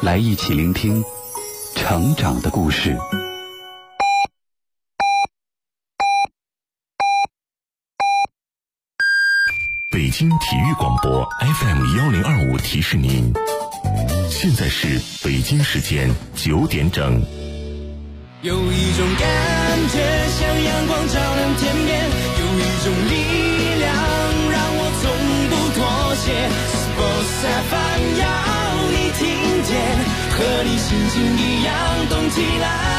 来一起聆听成长的故事。 北京体育广播 FM1025 提示您，现在是北京时间9点整。 有一种感觉像阳光照亮天边，有一种力量让我从不妥协。Sports FM 要你听见，和你心情一样动起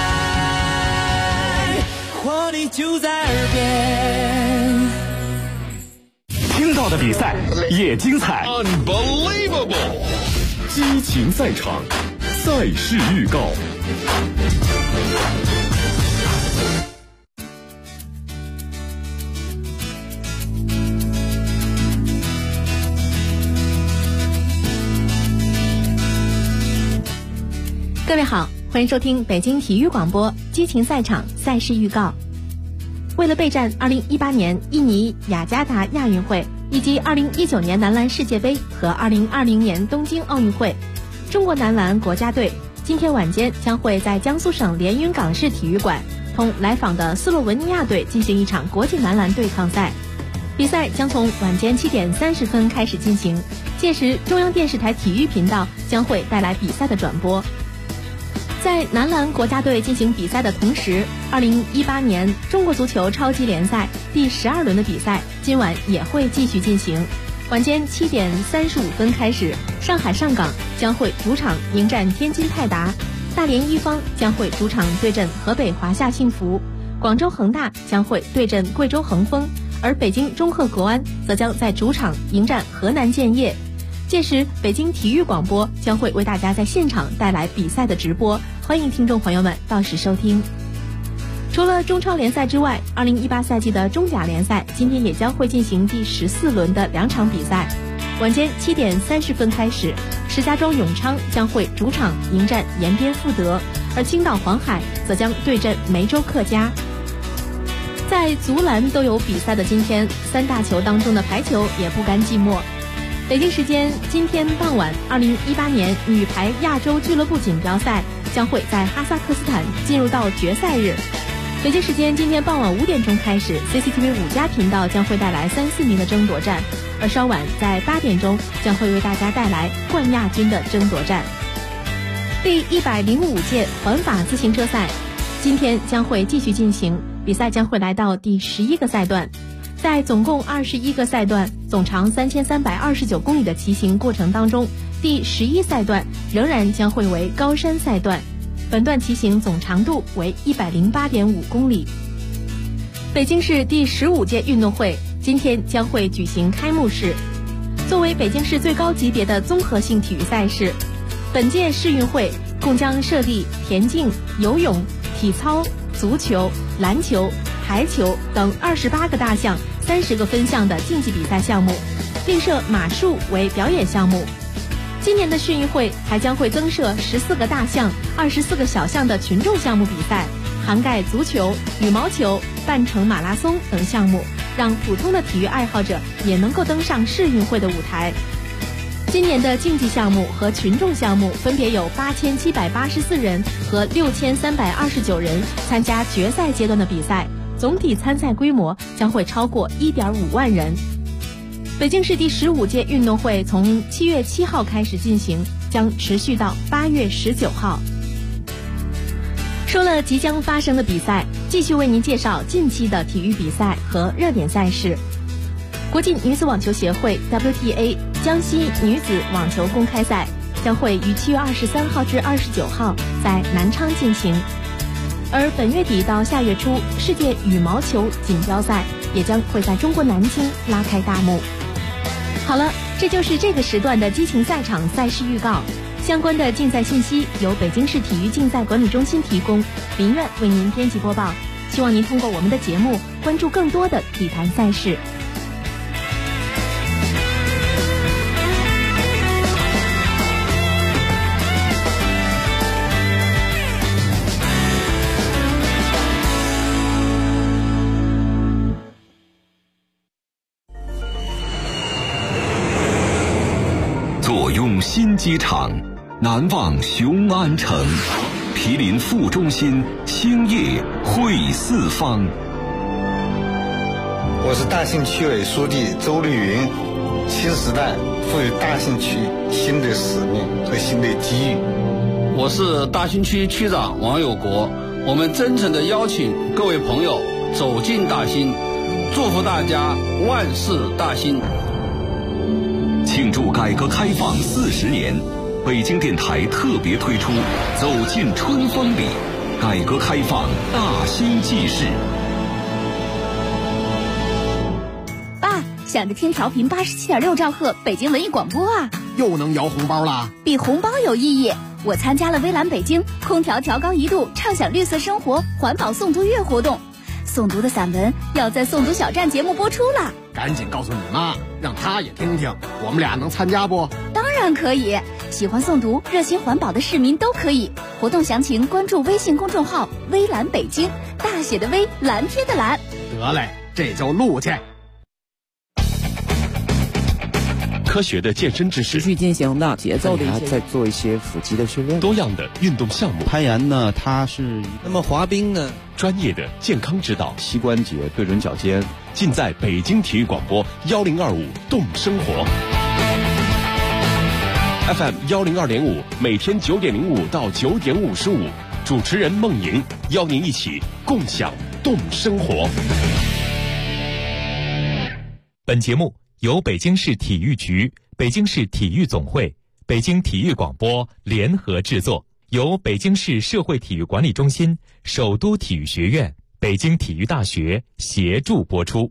来，活力就在耳边。 听到的比赛也精彩 Unbelievable， 激情赛场，赛事预告。 各位好，欢迎收听北京体育广播激情赛场赛事预告。为了备战2018年印尼雅加达亚运会以及2019年男篮世界杯和2020年东京奥运会，中国男篮国家队今天晚间将会在江苏省连云港市体育馆同来访的斯洛文尼亚队进行一场国际男篮对抗赛。比赛将从晚间7点30分开始进行，届时中央电视台体育频道将会带来比赛的转播。在男篮国家队进行比赛的同时，2018年中国足球超级联赛第12轮的比赛今晚也会继续进行。晚间7点35分开始，上海上港将会主场迎战天津泰达，大连一方将会主场对阵河北华夏幸福，广州恒大将会对阵贵州恒丰，而北京中赫国安则将在主场迎战河南建业。届时北京体育广播将会为大家在现场带来比赛的直播，欢迎听众朋友们到时收听。除了中超联赛之外，2018赛季的中甲联赛今天也将会进行第14轮的2场比赛。晚间7点30分开始，石家庄永昌将会主场迎战延边富德，而青岛黄海则将对阵梅州客家。在足篮都有比赛的今天，三大球当中的排球也不甘寂寞。北京时间今天傍晚，2018年女排亚洲俱乐部锦标赛将会在哈萨克斯坦进入到决赛日。北京时间今天傍晚5点钟开始， CCTV 5+频道将会带来3、4名的争夺战，而稍晚在8点钟将会为大家带来冠亚军的争夺战。第105届环法自行车赛今天将会继续进行，比赛将会来到第11个赛段。在总共21个赛段，总长3329公里的骑行过程当中，第11赛段仍然将会为高山赛段，本段骑行总长度为108.5公里。北京市第15届运动会今天将会举行开幕式。作为北京市最高级别的综合性体育赛事，本届世运会共将设立田径、游泳、体操、足球、篮球、排球等28个大项30个分项的竞技比赛项目，另设马术为表演项目。今年的世运会还将会增设14个大项、24个小项的群众项目比赛，涵盖足球、羽毛球、半程马拉松等项目，让普通的体育爱好者也能够登上世运会的舞台。今年的竞技项目和群众项目分别有8784人和6329人参加决赛阶段的比赛，总体参赛规模将会超过1.5万人。北京市第15届运动会从7月7号开始进行，将持续到8月19号。说了即将发生的比赛，继续为您介绍近期的体育比赛和热点赛事。国际女子网球协会 WTA 江西女子网球公开赛将会于7月23号至29号在南昌进行，而本月底到下月初，世界羽毛球锦标赛也将会在中国南京拉开大幕。好了，这就是这个时段的激情赛场赛事预告。相关的竞赛信息由北京市体育竞赛管理中心提供，林苑为您编辑播报。希望您通过我们的节目关注更多的体坛赛事。 左用新机场， 难忘雄安城，毗邻副中心，兴业汇四方。 我是大兴区委书记周丽云。新时代赋予大兴区新的使命和新的机遇。 我是大兴区区长王有国。我们真诚地邀请各位朋友走进大兴，祝福大家万事大兴。 庆祝改革开放40年，北京电台特别推出《走进春风里》，改革开放大兴纪事。 爸，想着听调频87.6兆赫北京文艺广播啊， 又能摇红包啦！ 比红包有意义。我参加了微蓝北京空调调高1度畅享绿色生活环保诵读月活动，诵读的散文要在诵读小站节目播出了。 赶紧告诉你妈，让她也听听，我们俩能参加不？ 当然可以，喜欢诵读热心环保的市民都可以。活动详情关注微信公众号微蓝北京，大写的微，蓝天的蓝。 得嘞，这就录去。 科学的健身知识， 持续进行的节奏的一些， 再做一些腹肌的训练， 多样的运动项目。 攀岩呢，它是那么滑冰呢， 专业的健康指导， 膝关节对准脚尖， 尽在北京体育广播1025动生活 FM 102.5，每天9点05到9点55，主持人孟莹邀您一起共享动生活。 本节目由北京市体育局、北京市体育总会、北京体育广播联合制作，由北京市社会体育管理中心、首都体育学院、北京体育大学协助播出。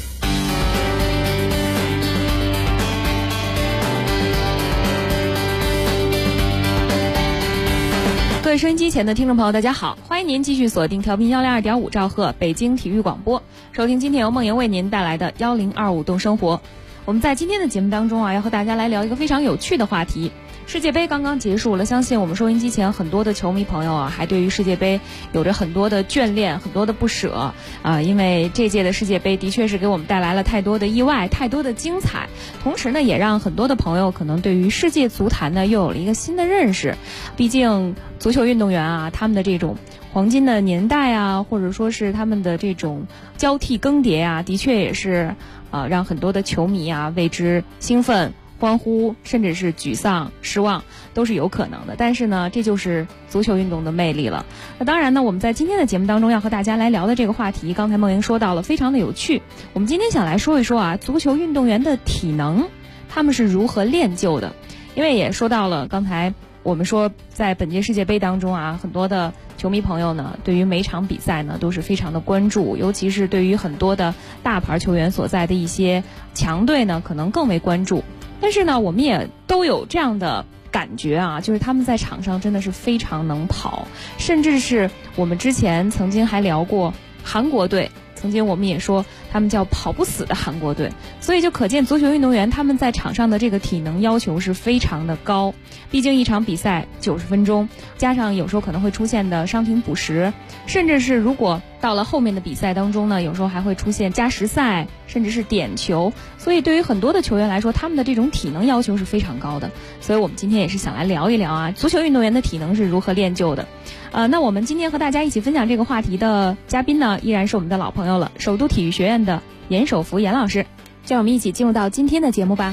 各位收音机前的听众朋友，大家好，欢迎您继续锁定调频102.5兆赫北京体育广播，收听今天由梦莹为您带来的1025动生活。我们在今天的节目当中啊，要和大家来聊一个非常有趣的话题。世界杯刚刚结束了，相信我们收音机前很多的球迷朋友啊，还对于世界杯有着很多的眷恋，很多的不舍啊，因为这届的世界杯的确是给我们带来了太多的意外，太多的精彩，同时呢，也让很多的朋友可能对于世界足坛呢又有了一个新的认识。毕竟足球运动员啊，他们的这种黄金的年代啊，或者说是他们的这种交替更迭啊，的确也是让很多的球迷啊为之兴奋、欢呼，甚至是沮丧、失望，都是有可能的。但是呢，这就是足球运动的魅力了。那当然呢，我们在今天的节目当中要和大家来聊的这个话题，刚才梦莹说到了，非常的有趣。我们今天想来说一说啊，足球运动员的体能，他们是如何练就的。因为也说到了，刚才我们说在本届世界杯当中啊，很多的球迷朋友呢，对于每场比赛呢都是非常的关注，尤其是对于很多的大牌球员所在的一些强队呢，可能更为关注。但是呢，我们也都有这样的感觉啊，就是他们在场上真的是非常能跑，甚至是我们之前曾经还聊过韩国队，曾经我们也说他们叫跑不死的韩国队，所以就可见足球运动员他们在场上的这个体能要求是非常的高。毕竟一场比赛90分钟，加上有时候可能会出现的伤停补时，甚至是如果到了后面的比赛当中呢，有时候还会出现加时赛，甚至是点球。所以对于很多的球员来说，他们的这种体能要求是非常高的。所以我们今天也是想来聊一聊啊，足球运动员的体能是如何练就的。那我们今天和大家一起分享这个话题的嘉宾呢，依然是我们的老朋友了，首都体育学院的严守福严老师。就让我们一起进入到今天的节目吧。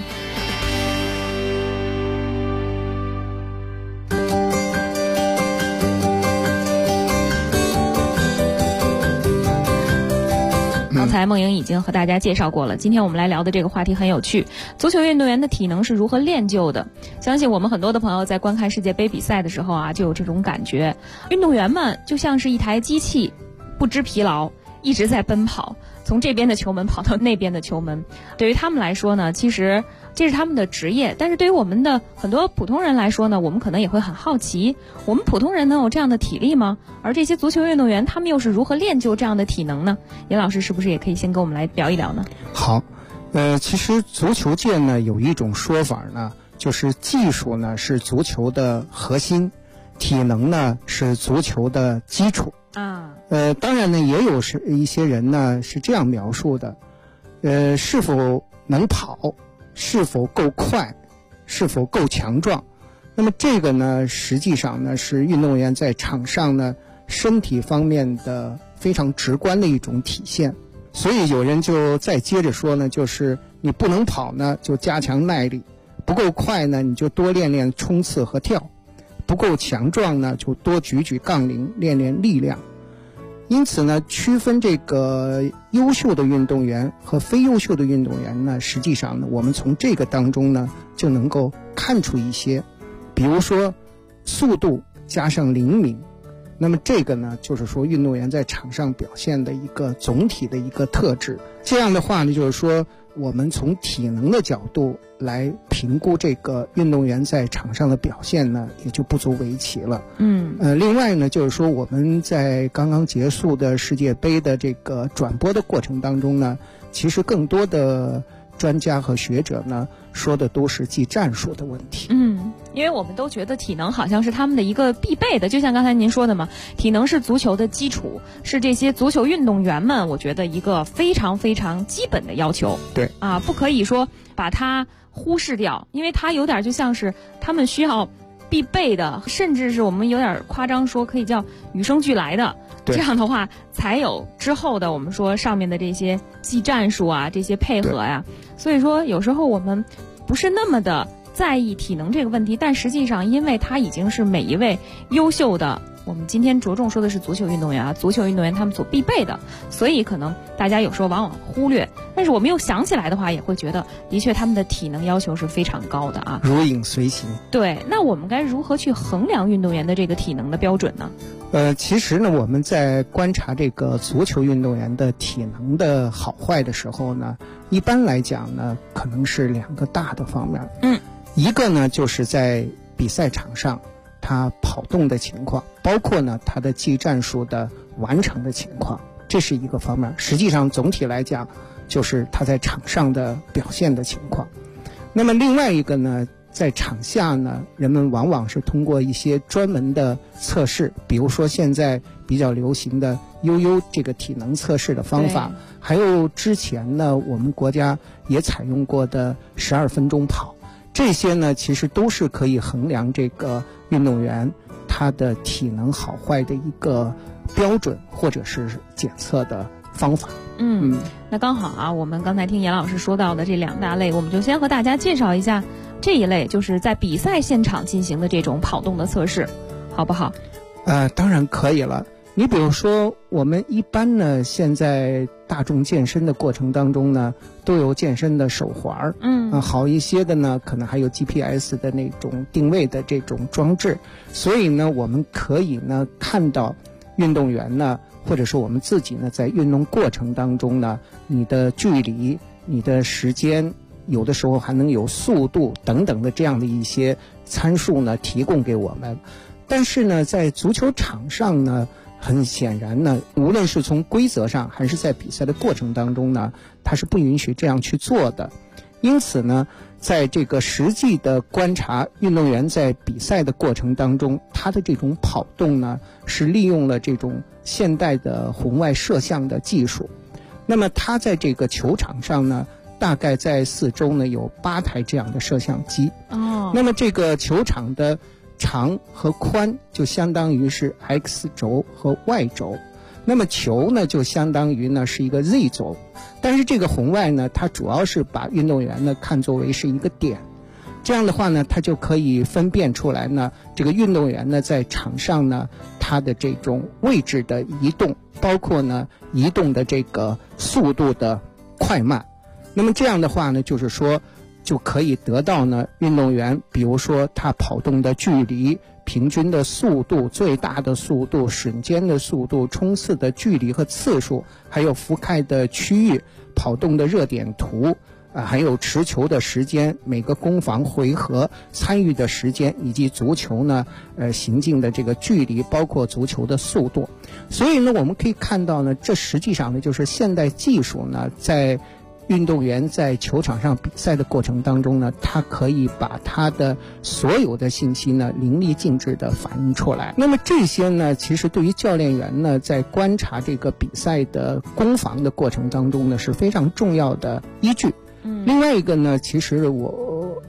刚才梦莹已经和大家介绍过了，今天我们来聊的这个话题很有趣，足球运动员的体能是如何练就的。相信我们很多的朋友在观看世界杯比赛的时候啊，就有这种感觉，运动员们就像是一台机器，不知疲劳，一直在奔跑，从这边的球门跑到那边的球门。对于他们来说呢，其实这是他们的职业，但是对于我们的很多普通人来说呢，我们可能也会很好奇，我们普通人能有这样的体力吗？而这些足球运动员他们又是如何练就这样的体能呢？严老师是不是也可以先跟我们来聊一聊呢？ 好，其实足球界呢有一种说法呢，就是技术呢是足球的核心，体能呢是足球的基础啊。当然呢，也有一些人呢是这样描述的，是否能跑，是否够快，是否够强壮， 那么这个呢，实际上呢是运动员在场上呢身体方面的非常直观的一种体现。所以有人就再接着说呢，就是你不能跑呢，就加强耐力；不够快呢，你就多练练冲刺和跳；不够强壮呢，就多举举杠铃，练练力量。因此呢，区分这个优秀的运动员和非优秀的运动员呢，实际上呢，我们从这个当中呢就能够看出一些，比如说速度加上灵敏，那么这个呢就是说运动员在场上表现的一个总体的一个特质。这样的话呢，就是说我们从体能的角度来评估这个运动员在场上的表现呢，也就不足为奇了。另外呢，就是说我们在刚刚结束的世界杯的这个转播的过程当中呢，其实更多的专家和学者呢说的都是技战术的问题。 因为我们都觉得体能好像是他们的一个必备的，就像刚才您说的嘛，体能是足球的基础，是这些足球运动员们我觉得一个非常非常基本的要求。 对啊，不可以说把它忽视掉，因为它有点就像是他们需要必备的，甚至是我们有点夸张说可以叫与生俱来的。这样的话才有之后的我们说上面的这些技战术啊，这些配合呀。所以说有时候我们不是那么的在意体能这个问题，但实际上因为它已经是每一位优秀的，我们今天着重说的是足球运动员啊，足球运动员他们所必备的，所以可能大家有时候往往忽略，但是我们又想起来的话，也会觉得的确他们的体能要求是非常高的啊， 如影随形。 对，那我们该如何去衡量运动员的这个体能的标准呢？ 其实呢，我们在观察这个足球运动员的体能的好坏的时候呢，一般来讲呢，可能是两个大的方面。一个呢，就是在比赛场上他跑动的情况，包括呢他的技战术的完成的情况，这是一个方面。实际上总体来讲，就是他在场上的表现的情况。那么另外一个呢，在场下呢，人们往往是通过一些专门的测试，比如说现在比较流行的悠悠这个体能测试的方法，还有之前呢我们国家也采用过的12分钟跑，这些呢其实都是可以衡量这个运动员他的体能好坏的一个标准或者是检测的方法。 那刚好啊，我们刚才听严老师说到的这两大类，我们就先和大家介绍一下这一类，就是在比赛现场进行的这种跑动的测试，好不好？ 当然可以了。你比如说我们一般呢，现在大众健身的过程当中呢，都有健身的手环，好一些的呢可能还有 GPS 的那种定位的这种装置，所以呢我们可以呢看到运动员呢，或者说我们自己呢，在运动过程当中呢，你的距离、你的时间，有的时候还能有速度等等的这样的一些参数呢提供给我们。但是呢，在足球场上呢，很显然呢，无论是从规则上还是在比赛的过程当中呢，它是不允许这样去做的。因此呢，在这个实际的观察运动员在比赛的过程当中，他的这种跑动呢，是利用了这种现代的红外摄像的技术。那么他在这个球场上呢，大概在四周呢有8台这样的摄像机。那么这个球场的长和宽就相当于是 X 轴和 Y 轴，那么球呢就相当于呢是一个 Z 轴。但是这个红外呢，它主要是把运动员呢看作为是一个点，这样的话呢，它就可以分辨出来呢，这个运动员呢在场上呢，他的这种位置的移动，包括呢移动的这个速度的快慢。那么这样的话呢，就是说就可以得到呢运动员，比如说他跑动的距离、平均的速度、最大的速度、瞬间的速度、冲刺的距离和次数，还有覆盖的区域、跑动的热点图，还有持球的时间、每个攻防回合参与的时间，以及足球呢行进的这个距离，包括足球的速度。所以呢，我们可以看到呢，这实际上呢就是现代技术呢在运动员在球场上比赛的过程当中呢，他可以把他的所有的信息呢淋漓尽致地反映出来。那么这些呢，其实对于教练员呢，在观察这个比赛的攻防的过程当中呢，是非常重要的依据。另外一个呢，其实我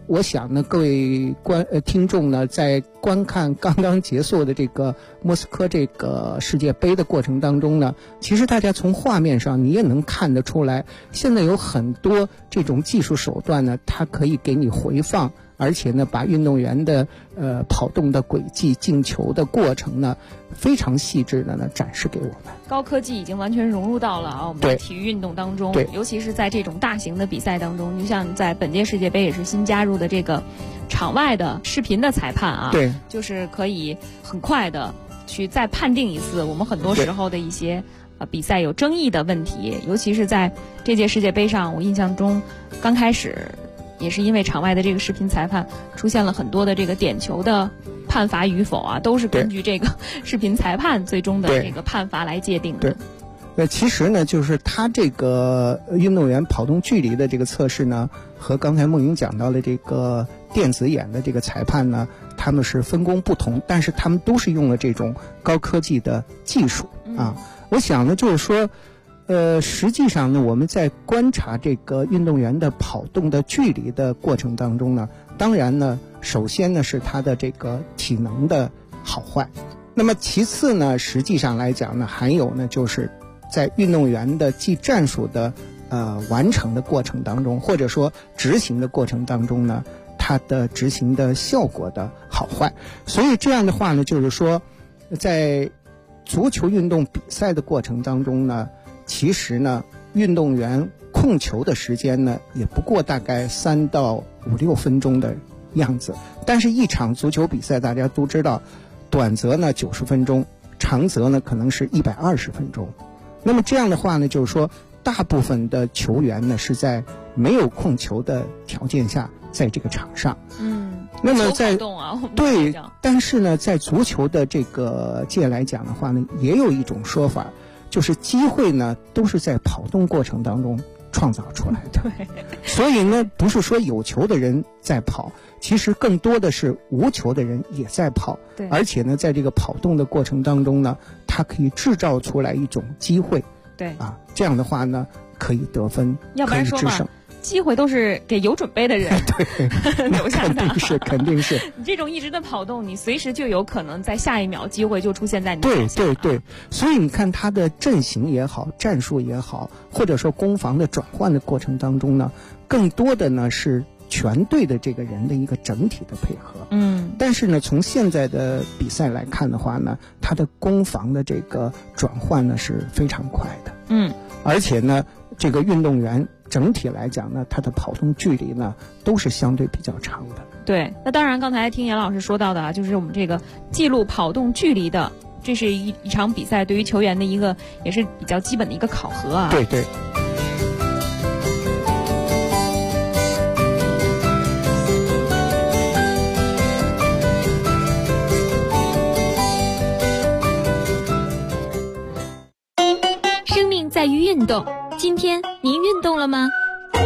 我想呢，各位听众呢，在观看刚刚结束的这个莫斯科这个世界杯的过程当中呢，其实大家从画面上你也能看得出来，现在有很多这种技术手段呢，它可以给你回放，而且呢，把运动员的跑动的轨迹、进球的过程呢，非常细致的呢展示给我们。 高科技已经完全融入到了我们的体育运动当中，尤其是在这种大型的比赛当中，就像在本届世界杯也是新加入的这个场外的视频的裁判啊， 对， 就是可以很快的去再判定一次我们很多时候的一些比赛有争议的问题，尤其是在这届世界杯上，我印象中刚开始也是因为场外的这个视频裁判出现了很多的这个点球的判罚与否啊，都是根据这个视频裁判最终的这个判罚来界定的。 对，其实呢，就是他这个运动员跑动距离的这个测试呢，和刚才梦莹讲到的这个电子眼的这个裁判呢，他们是分工不同，但是他们都是用了这种高科技的技术啊。我想呢，就是说，实际上呢，我们在观察这个运动员的跑动的距离的过程当中呢，当然呢，首先呢是他的这个体能的好坏，那么其次呢，实际上来讲呢，还有呢就是在运动员的技战术的完成的过程当中，或者说执行的过程当中呢，它的执行的效果的好坏。所以这样的话呢，就是说，在足球运动比赛的过程当中呢，其实呢，运动员控球的时间呢，也不过大概3到5、6分钟的样子。但是，一场足球比赛大家都知道，短则呢90分钟，长则呢可能是120分钟。那么这样的话呢，就是说，大部分的球员呢是在没有控球的条件下，在这个场上。那么对，但是呢，在足球的这个界来讲的话呢，也有一种说法，就是机会呢都是在跑动过程当中创造出来的。 对， 所以呢，不是说有球的人在跑，其实更多的是无球的人也在跑。 对， 而且呢，在这个跑动的过程当中呢，它可以制造出来一种机会。 对啊，这样的话呢，可以得分， 要不然说嘛，机会都是给有准备的人留下的。 肯定是。 你这种一直的跑动，你随时就有可能在下一秒机会就出现在你面前。 对，所以你看他的阵型也好，战术也好，或者说攻防的转换的过程当中呢，更多的呢是全队的这个人的一个整体的配合。但是呢，从现在的比赛来看的话呢，他的攻防的这个转换呢是非常快的。而且呢，这个运动员整体来讲呢，他的跑动距离呢都是相对比较长的。 对，那当然，刚才听严老师说到的啊，就是我们这个记录跑动距离的，这是一场比赛对于球员的一个也是比较基本的一个考核啊。 对。 生命在于运动，今天您运动了吗？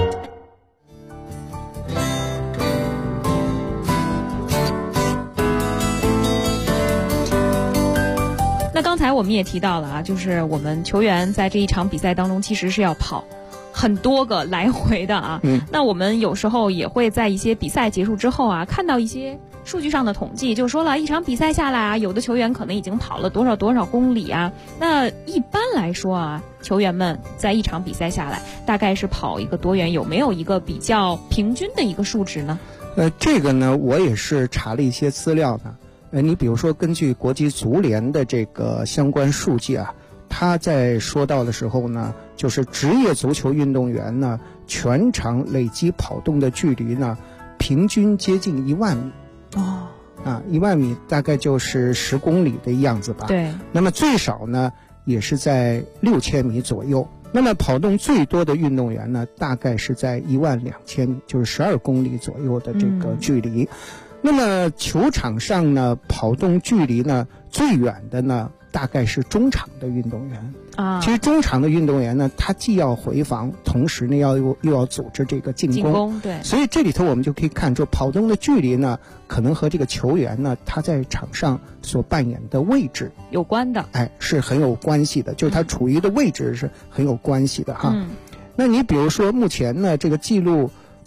那刚才我们也提到了啊，就是我们球员在这一场比赛当中其实是要跑很多个来回的啊。那我们有时候也会在一些比赛结束之后啊，看到一些数据上的统计，就说了一场比赛下来啊，有的球员可能已经跑了多少公里啊。那一般来说啊，球员们在一场比赛下来大概是跑一个多远？有没有一个比较平均的一个数值呢？ 这个呢，我也是查了一些资料的。你比如说，根据国际足联的这个相关数据啊，他在说到的时候呢，就是职业足球运动员呢，全场累计跑动的距离呢，平均接近1万米。1万米大概就是10公里的样子吧。 对。 那么最少呢，也是在6000米左右。那么跑动最多的运动员呢，大概是在12000米，就是12公里左右的这个距离。那么球场上呢，跑动距离呢最远的呢，大概是中场的运动员啊。其实中场的运动员呢，他既要回防，同时呢又要组织这个进攻。 对。 所以这里头我们就可以看出，跑动的距离呢，可能和这个球员呢他在场上所扮演的位置有关的。 是很有关系的，就是他处于的位置是很有关系的哈。那你比如说目前呢，这个记录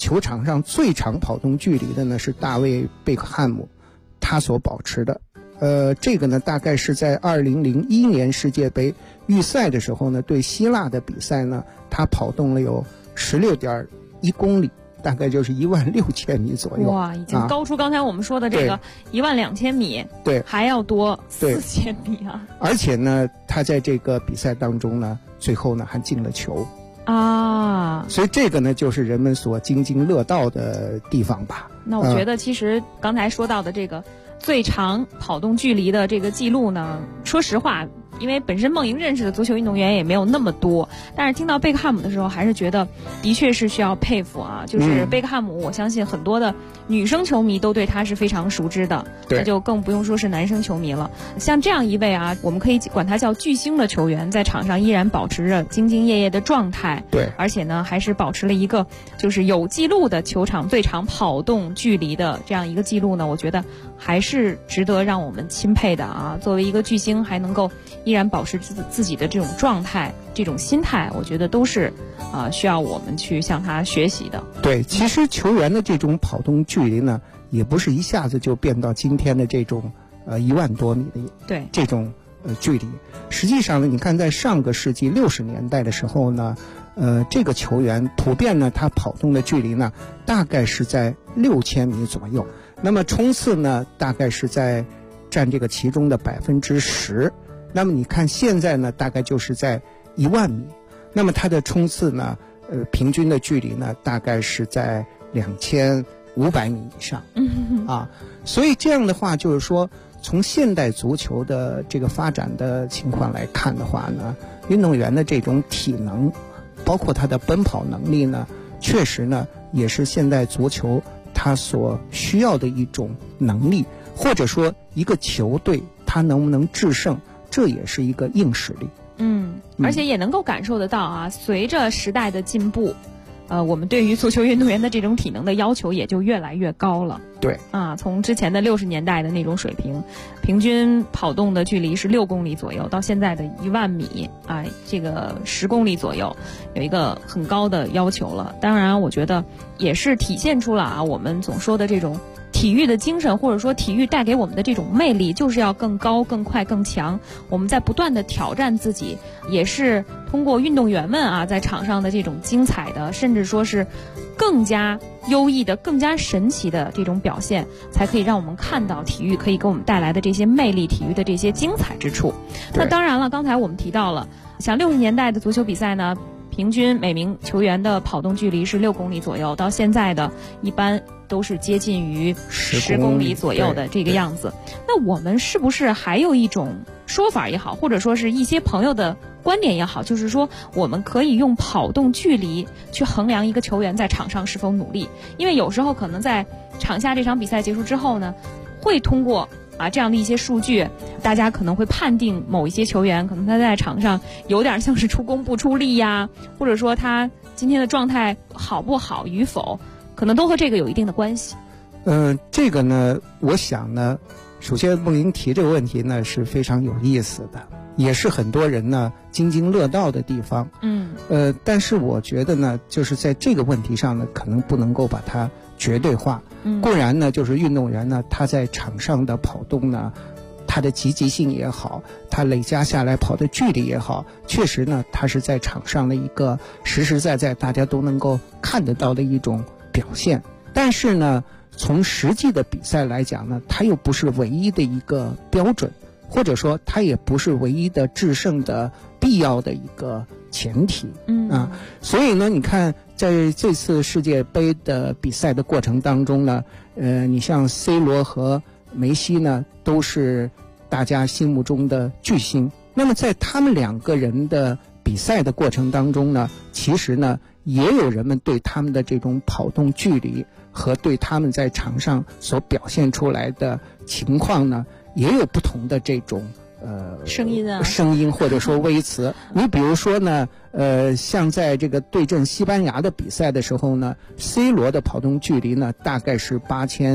球场上最长跑动距离的呢是大卫·贝克汉姆，他所保持的。这个呢大概是在2001年世界杯预赛的时候呢，对希腊的比赛呢，他跑动了有16.1公里，大概就是16000米左右。 哇，已经高出刚才我们说的这个12000米， 对， 还要多4000米啊！ 而且呢，他在这个比赛当中呢，最后呢还进了球啊， 所以这个呢就是人们所津津乐道的地方吧。 那我觉得其实刚才说到的这个最长跑动距离的这个记录呢，说实话，因为本身梦莹认识的足球运动员也没有那么多，但是听到贝克汉姆的时候，还是觉得的确是需要佩服啊。就是贝克汉姆，我相信很多的女生球迷都对他是非常熟知的，那就更不用说是男生球迷了。像这样一位啊，我们可以管他叫巨星的球员，在场上依然保持着兢兢业业的状态， 对， 而且呢，还是保持了一个就是有记录的球场最长跑动距离的这样一个记录呢，我觉得还是值得让我们钦佩的啊。作为一个巨星，还能够依然保持自己的这种状态、这种心态，我觉得都是需要我们去向他学习的。 对，其实球员的这种跑动距离呢，也不是一下子就变到今天的这种1万多米的对这种距离。实际上呢，你看在上个世纪60年代的时候呢，这个球员普遍呢，他跑动的距离呢，大概是在6000米左右。那么冲刺呢，大概是在占这个其中的10%。那么你看现在呢，大概就是在1万米。那么它的冲刺呢，平均的距离呢，大概是在2500米以上。所以这样的话，就是说，从现代足球的这个发展的情况来看的话呢，运动员的这种体能，包括他的奔跑能力呢，确实呢，也是现代足球他所需要的一种能力，或者说一个球队他能不能制胜，这也是一个硬实力。 而且也能够感受得到啊，随着时代的进步，我们对于足球运动员的这种体能的要求也就越来越高了。 对啊，从之前的60年代的那种水平，平均跑动的距离是6公里左右，到现在的1万米啊，这个10公里左右，有一个很高的要求了。当然，我觉得也是体现出了啊，我们总说的这种体育的精神，或者说体育带给我们的这种魅力，就是要更高、更快、更强。我们在不断的挑战自己，也是通过运动员们啊在场上的这种精彩的，甚至说是更加优异的、更加神奇的这种表现，才可以让我们看到体育可以给我们带来的这些魅力，体育的这些精彩之处。那当然了，刚才我们提到了，像60年代的足球比赛呢，平均每名球员的跑动距离是6公里左右，到现在的一般都是接近于10公里左右的这个样子。那我们是不是还有一种说法也好，或者说是一些朋友的观点也好，就是说我们可以用跑动距离去衡量一个球员在场上是否努力？因为有时候可能在场下这场比赛结束之后呢，会通过这样的一些数据，大家可能会判定某一些球员可能他在场上有点像是出工不出力呀，或者说他今天的状态好不好与否，可能都和这个有一定的关系。 这个呢，我想呢，首先梦莹提这个问题呢是非常有意思的，也是很多人呢津津乐道的地方。但是我觉得呢，就是在这个问题上呢，可能不能够把它绝对化。固然呢，就是运动员呢，他在场上的跑动呢，他的积极性也好，他累加下来跑的距离也好，确实呢，他是在场上的一个实实在在大家都能够看得到的一种表现。但是呢，从实际的比赛来讲呢，它又不是唯一的一个标准，或者说它也不是唯一的制胜的必要的一个前提。所以呢，你看在这次世界杯的比赛的过程当中呢，你像 C 罗和梅西呢，都是大家心目中的巨星。那么在他们两个人的比赛的过程当中呢，其实呢，也有人们对他们的这种跑动距离和对他们在场上所表现出来的情况呢，也有不同的这种声音或者说微词。你比如说呢，像在这个对阵西班牙的比赛的时候呢 ，C 罗的跑动距离呢大概是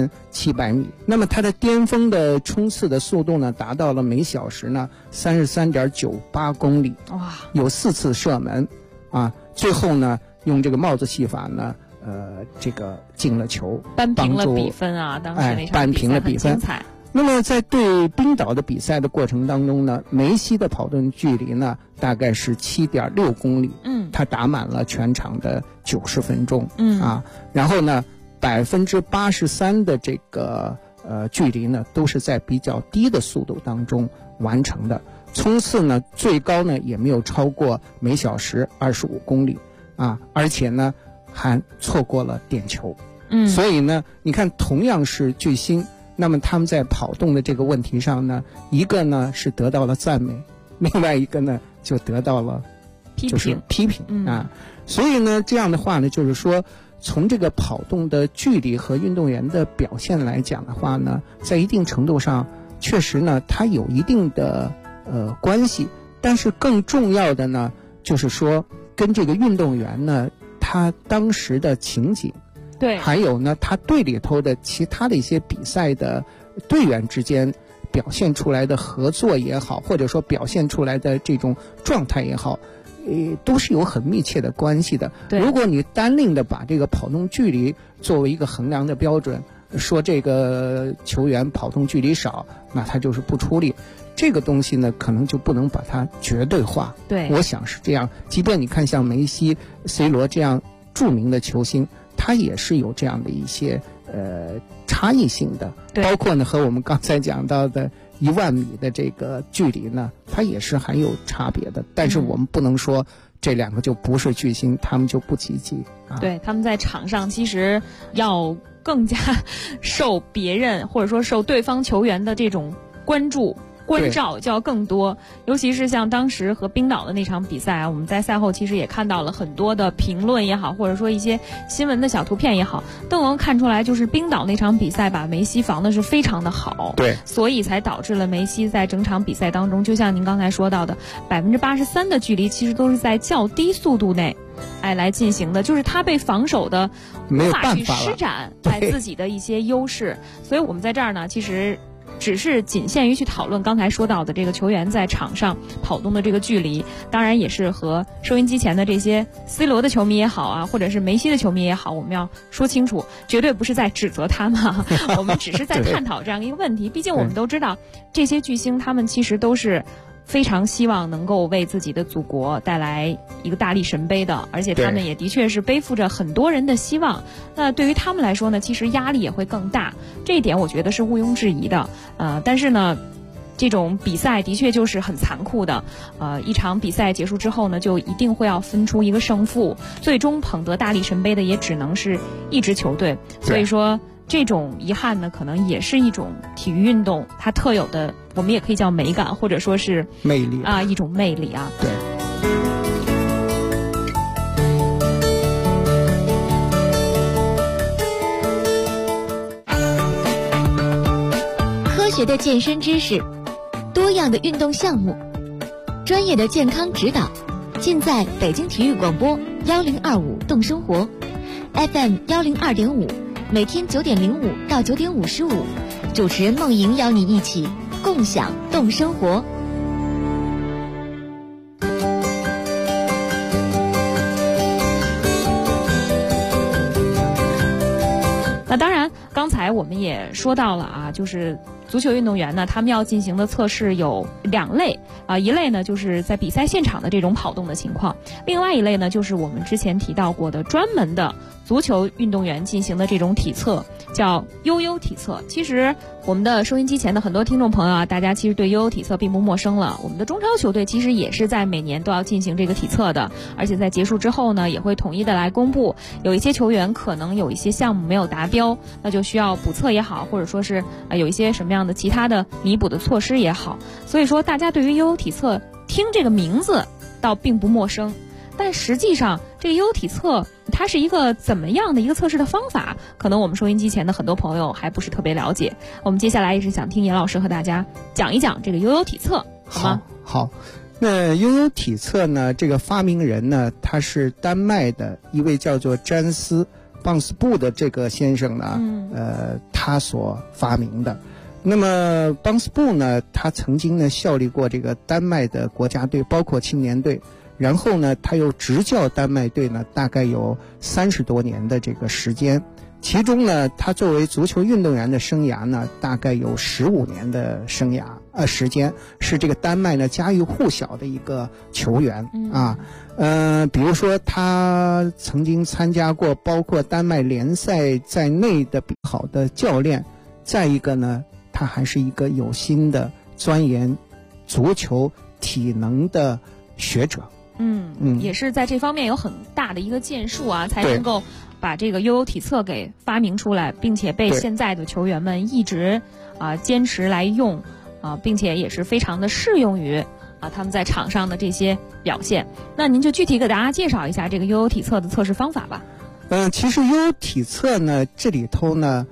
8700米，那么他的巅峰的冲刺的速度呢达到了每小时呢33.98公里，有4次射门，最后呢用这个帽子戏法呢这个进了球， 扳平了比分啊！当时那场扳平了比分。那么在对冰岛的比赛的过程当中呢，梅西的跑动距离呢大概是7.6公里，他打满了全场的90分钟，然后呢83%的这个距离呢都是在比较低的速度当中完成的，冲刺呢最高呢也没有超过每小时25公里而且呢还错过了点球，所以呢你看同样是巨星，那么他们在跑动的这个问题上呢，一个呢是得到了赞美，另外一个呢就得到了就是批评所以呢这样的话呢就是说从这个跑动的距离和运动员的表现来讲的话呢，在一定程度上确实呢它有一定的关系，但是更重要的呢就是说跟这个运动员呢他当时的情景， 对， 还有呢他队里头的其他的一些比赛的队员之间表现出来的合作也好，或者说表现出来的这种状态也好，都是有很密切的关系的。如果你单另的把这个跑动距离作为一个衡量的标准，说这个球员跑动距离少，那他就是不出力，这个东西呢可能就不能把它绝对化。 对， 我想是这样。即便你看像梅西、C 罗这样著名的球星，他也是有这样的一些差异性的，包括呢和我们刚才讲到的1万米的这个距离呢，它也是很有差别的。但是我们不能说这两个就不是巨星，他们就不积极对，他们在场上其实要更加受别人或者说受对方球员的这种关注关照就要更多，尤其是像当时和冰岛的那场比赛我们在赛后其实也看到了很多的评论也好，或者说一些新闻的小图片也好，都能看出来就是冰岛那场比赛把梅西防的是非常的好， 对， 所以才导致了梅西在整场比赛当中，就像您刚才说到的83%的距离其实都是在较低速度内来进行的，就是他被防守的无法去施展自己的一些优势，所以我们在这儿呢其实只是仅限于去讨论刚才说到的这个球员在场上跑动的这个距离，当然也是和收音机前的这些 C 罗的球迷也好或者是梅西的球迷也好，我们要说清楚，绝对不是在指责他们我们只是在探讨这样一个问题。毕竟我们都知道这些巨星他们其实都是非常希望能够为自己的祖国带来一个大力神杯的，而且他们也的确是背负着很多人的希望，那对于他们来说呢，其实压力也会更大，这一点我觉得是毋庸置疑的。但是呢这种比赛的确就是很残酷的，一场比赛结束之后呢，就一定会要分出一个胜负，最终捧得大力神杯的也只能是一支球队，所以说这种遗憾呢，可能也是一种体育运动它特有的，我们也可以叫美感，或者说是魅力一种魅力对。 科学的健身知识，多样的运动项目，专业的健康指导，尽在北京体育广播1025动生活 FM 102.5，每天9点05到9点55，主持人梦莹邀你一起共享动生活。 那当然刚才我们也说到了就是足球运动员呢，他们要进行的测试有2类一类呢就是在比赛现场的这种跑动的情况，另外一类呢就是我们之前提到过的专门的足球运动员进行的这种体测，叫悠悠体测。其实我们的收音机前的很多听众朋友大家其实对悠悠体测并不陌生了。我们的中超球队其实也是在每年都要进行这个体测的，而且在结束之后呢，也会统一的来公布。有一些球员可能有一些项目没有达标，那就需要补测也好，或者说是有一些什么样的其他的弥补的措施也好。所以说大家对于悠悠体测听这个名字倒并不陌生，但实际上这个悠悠体测它是一个怎么样的一个测试的方法，可能我们收音机前的很多朋友还不是特别了解。我们接下来也是想听严老师和大家讲一讲这个悠悠体测，好吗？ 好，那悠悠体测呢，这个发明人呢，他是丹麦的一位叫做詹斯邦斯布的这个先生呢，他所发明的。那么邦斯布呢，他曾经呢效力过这个丹麦的国家队，包括青年队。 然后呢，他又执教丹麦队呢，大概有30多年的这个时间。其中呢，他作为足球运动员的生涯呢，大概有15年的时间，是这个丹麦呢家喻户晓的一个球员啊。比如说他曾经参加过包括丹麦联赛在内的比较好的教练。再一个呢，他还是一个有心的钻研足球体能的学者。 也是在这方面有很大的一个建树啊，才能够把这个悠悠体测给发明出来，并且被现在的球员们一直坚持来用并且也是非常的适用于他们在场上的这些表现。那您就具体给大家介绍一下这个悠悠体测的测试方法吧。 其实悠悠体测呢，这里头呢，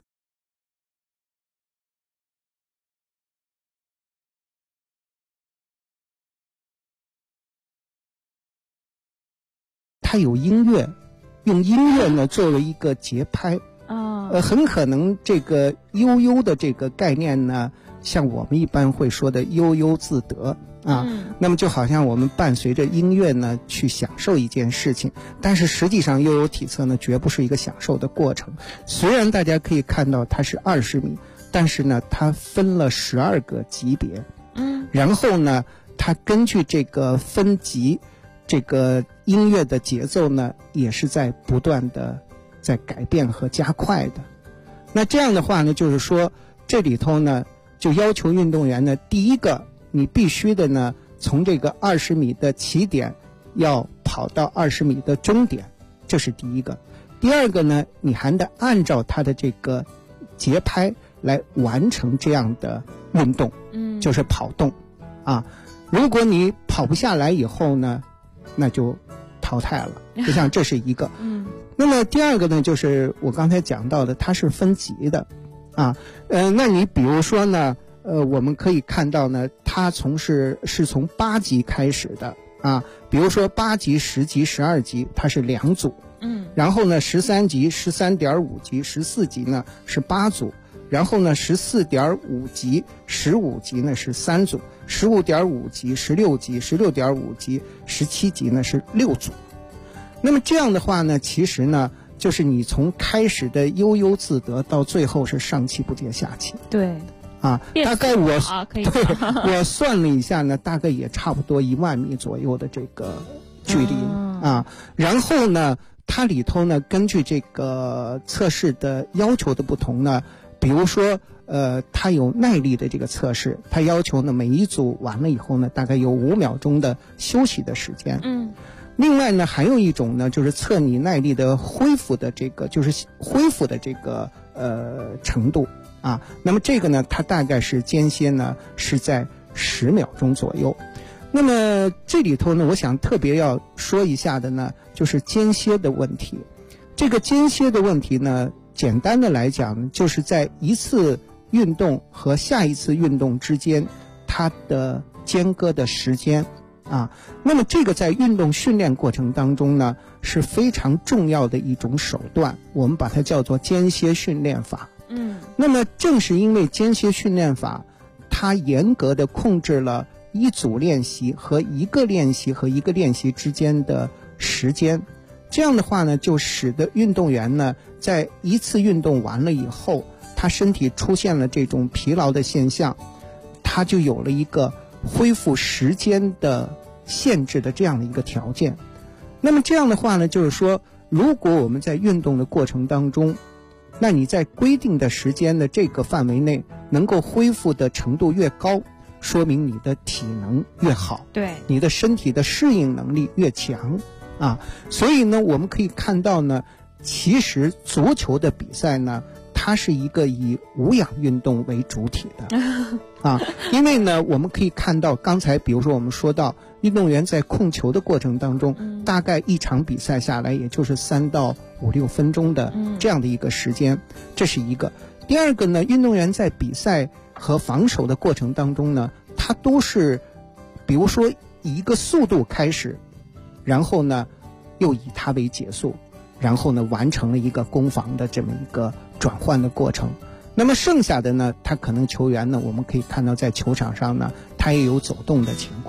它有音乐，用音乐呢作为一个节拍。很可能这个悠悠的这个概念呢，像我们一般会说的悠悠自得啊。那么就好像我们伴随着音乐呢去享受一件事情，但是实际上悠悠体测呢绝不是一个享受的过程。虽然大家可以看到它是20米，但是呢它分了12个级别。然后呢它根据这个分级，这个音乐的节奏呢也是在不断的在改变和加快的。那这样的话呢，就是说这里头呢就要求运动员呢，第一个你必须的呢从这个20米的起点要跑到20米的终点，这是第一个。第二个呢，你还得按照他的这个节拍来完成这样的运动，就是跑动啊。如果你跑不下来以后呢，那就淘汰了。就像这是一个。那么第二个呢，就是我刚才讲到的，它是分级的啊。那你比如说呢，我们可以看到呢，它是从8级开始的啊。比如说8级、10级、12级，它是2组。然后呢，13级、13.5级、14级呢是8组。然后呢，14.5级、15级呢是3组，15.5级、16级、16.5级、17级呢是6组。那么这样的话呢，其实呢，就是你从开始的悠悠自得到最后是上气不接下气。 对。 大概我算了一下呢，大概也差不多1万米左右的这个距离啊。然后呢，它里头呢，根据这个测试的要求的不同呢，比如说它有耐力的这个测试，它要求呢每一组完了以后呢，大概有5秒钟的休息的时间。另外呢，还有一种呢，就是测你耐力的恢复的这个，就是恢复的这个程度啊。那么这个呢，它大概是间歇呢是在10秒钟左右。那么这里头呢，我想特别要说一下的呢，就是间歇的问题。这个间歇的问题呢，简单的来讲，就是在一次运动和下一次运动之间，它的间隔的时间啊。那么这个在运动训练过程当中呢，是非常重要的一种手段，我们把它叫做间歇训练法。那么正是因为间歇训练法，它严格的控制了一组练习和一个练习和一个练习之间的时间。这样的话呢，就使得运动员呢，在一次运动完了以后，他身体出现了这种疲劳的现象，他就有了一个恢复时间的限制的这样的一个条件。那么这样的话呢，就是说，如果我们在运动的过程当中，那你在规定的时间的这个范围内能够恢复的程度越高，说明你的体能越好， 对， 你的身体的适应能力越强啊。所以呢，我们可以看到呢，其实足球的比赛呢，它是一个以无氧运动为主体的啊。因为呢，我们可以看到刚才比如说我们说到运动员在控球的过程当中，大概一场比赛下来也就是3到5、6分钟的这样的一个时间，这是一个。第二个呢，运动员在比赛和防守的过程当中呢，他都是比如说以一个速度开始，然后呢又以它为结束，然后呢完成了一个攻防的这么一个转换的过程。那么剩下的呢，他可能球员呢，我们可以看到在球场上呢，他也有走动的情况。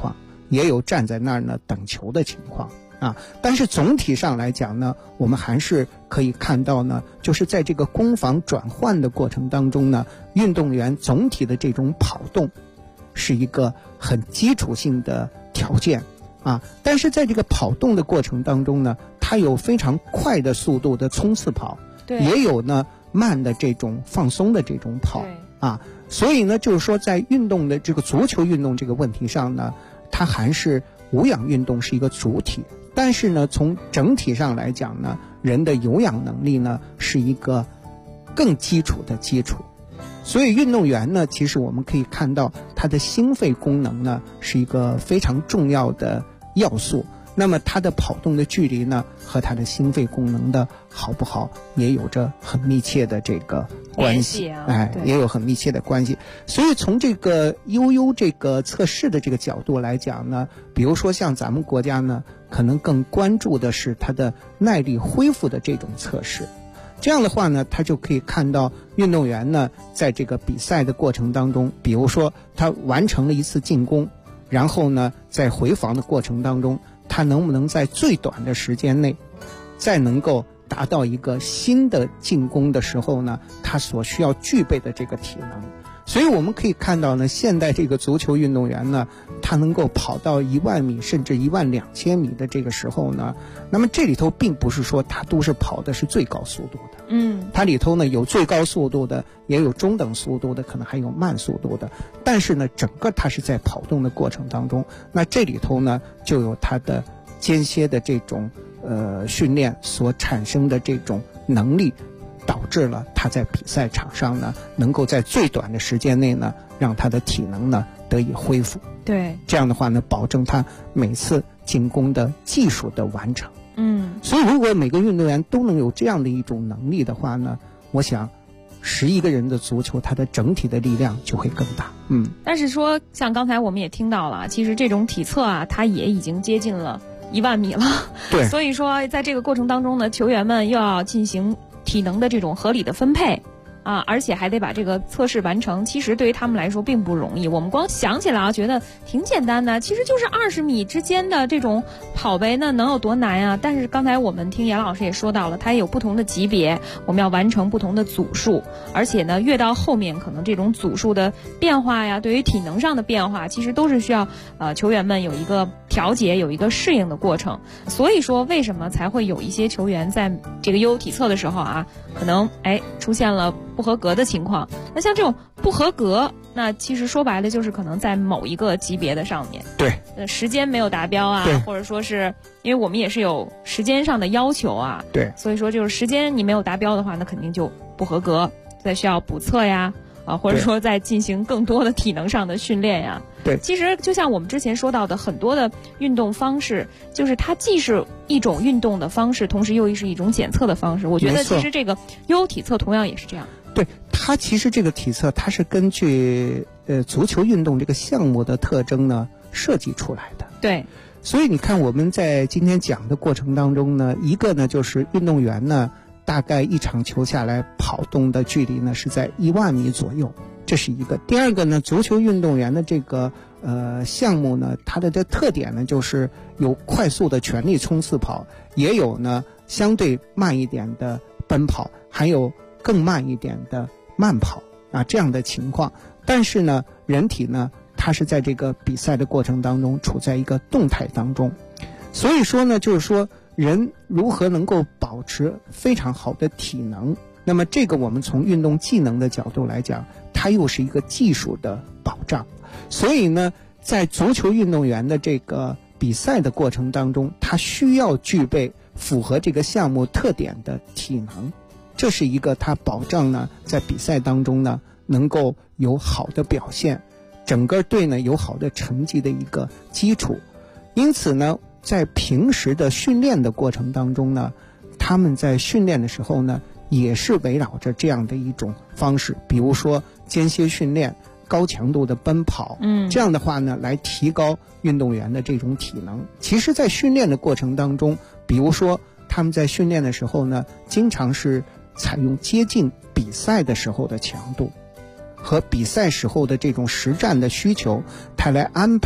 也有站在那儿呢等球的情况啊。但是总体上来讲呢，我们还是可以看到呢，就是在这个攻防转换的过程当中呢，运动员总体的这种跑动是一个很基础性的条件啊。但是在这个跑动的过程当中呢，它有非常快的速度的冲刺跑，也有呢慢的这种放松的这种跑啊。所以呢，就是说在运动的这个足球运动这个问题上呢，它还是无氧运动是一个主体，但是呢，从整体上来讲呢，人的有氧能力呢是一个更基础的基础。所以运动员呢，其实我们可以看到他的心肺功能呢是一个非常重要的要素。那么他的跑动的距离呢，和他的心肺功能的好不好也有着很密切的这个关系也有很密切的关系。所以从这个悠悠这个测试的这个角度来讲呢，比如说像咱们国家呢，可能更关注的是它的耐力恢复的这种测试。这样的话呢，他就可以看到运动员呢，在这个比赛的过程当中，比如说他完成了一次进攻，然后呢，在回防的过程当中，他能不能在最短的时间内再能够达到一个新的进攻的时候呢，他所需要具备的这个体能。所以我们可以看到呢，现代这个足球运动员呢，他能够跑到10000米甚至12000米的这个时候呢，那么这里头并不是说他都是跑的是最高速度的，它里头呢有最高速度的，也有中等速度的，可能还有慢速度的，但是呢，整个它是在跑动的过程当中，那这里头呢就有它的间歇的这种训练所产生的这种能力，导致了他在比赛场上呢，能够在最短的时间内呢，让他的体能呢得以恢复。 对， 这样的话呢，保证他每次进攻的技术的完成。所以如果每个运动员都能有这样的一种能力的话呢，我想11个人的足球，它的整体的力量就会更大。 但是说像刚才我们也听到了，其实这种体测啊，它也已经接近了10000米了。 对， 所以说在这个过程当中呢，球员们又要进行体能的这种合理的分配啊，而且还得把这个测试完成，其实对于他们来说并不容易。我们光想起来啊，觉得挺简单的，其实就是20米之间的这种跑呗，那能有多难啊？但是刚才我们听严老师也说到了，它也有不同的级别，我们要完成不同的组数，而且呢，越到后面可能这种组数的变化呀，对于体能上的变化，其实都是需要球员们有一个调节，有一个适应的过程。所以说，为什么才会有一些球员在这个悠悠体测的时候啊，可能出现了不合格的情况？那像这种不合格，那其实说白了就是可能在某一个级别的上面， 对， 时间没有达标啊，或者说是因为我们也是有时间上的要求啊， 对， 所以说就是时间你没有达标的话，那肯定就不合格，再需要补测呀。或者说在进行更多的体能上的训练呀。 对， 其实就像我们之前说到的，很多的运动方式，就是它既是一种运动的方式，同时又是一种检测的方式。我觉得其实这个悠悠体测同样也是这样。 对，它其实这个体测它是根据足球运动这个项目的特征呢设计出来的。 对， 所以你看我们在今天讲的过程当中呢，一个呢就是运动员呢，大概一场球下来跑动的距离呢是在10000米左右，这是一个。第二个呢，足球运动员的这个项目呢，它的特点呢就是有快速的全力冲刺跑，也有呢相对慢一点的奔跑，还有更慢一点的慢跑啊，这样的情况。但是呢，人体呢，它是在这个比赛的过程当中处在一个动态当中，所以说呢，就是说人如何能够保持非常好的体能，那么这个我们从运动技能的角度来讲，它又是一个技术的保障。所以呢，在足球运动员的这个比赛的过程当中，他需要具备符合这个项目特点的体能，这是一个他保障呢在比赛当中呢能够有好的表现，整个队呢有好的成绩的一个基础。因此呢，在平时的训练的过程当中呢，他们在训练的时候呢，也是围绕着这样的一种方式，比如说间歇训练、高强度的奔跑，这样的话呢，来提高运动员的这种体能。其实在训练的过程当中，比如说他们在训练的时候呢，经常是采用接近比赛的时候的强度和比赛时候的这种实战的需求，他来安排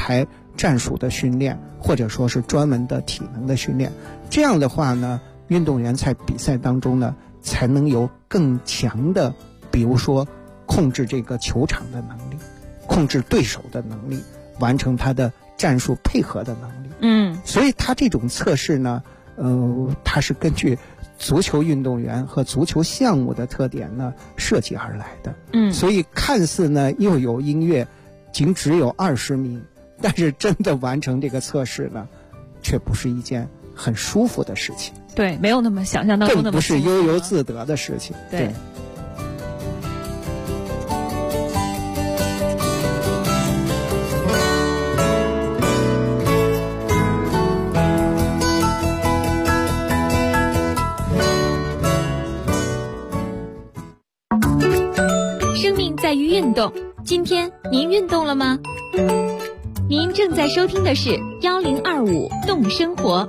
战术的训练，或者说是专门的体能的训练。这样的话呢，运动员在比赛当中呢，才能有更强的，比如说控制这个球场的能力，控制对手的能力，完成他的战术配合的能力。所以他这种测试呢，它是根据足球运动员和足球项目的特点呢设计而来的。所以看似呢又有音乐，仅只有20名，但是真的完成这个测试呢，却不是一件很舒服的事情。 对，没有那么想象当中那么更不是悠游自得的事情。 对。 生命在于运动，今天您运动了吗？您正在收听的是1025动生活。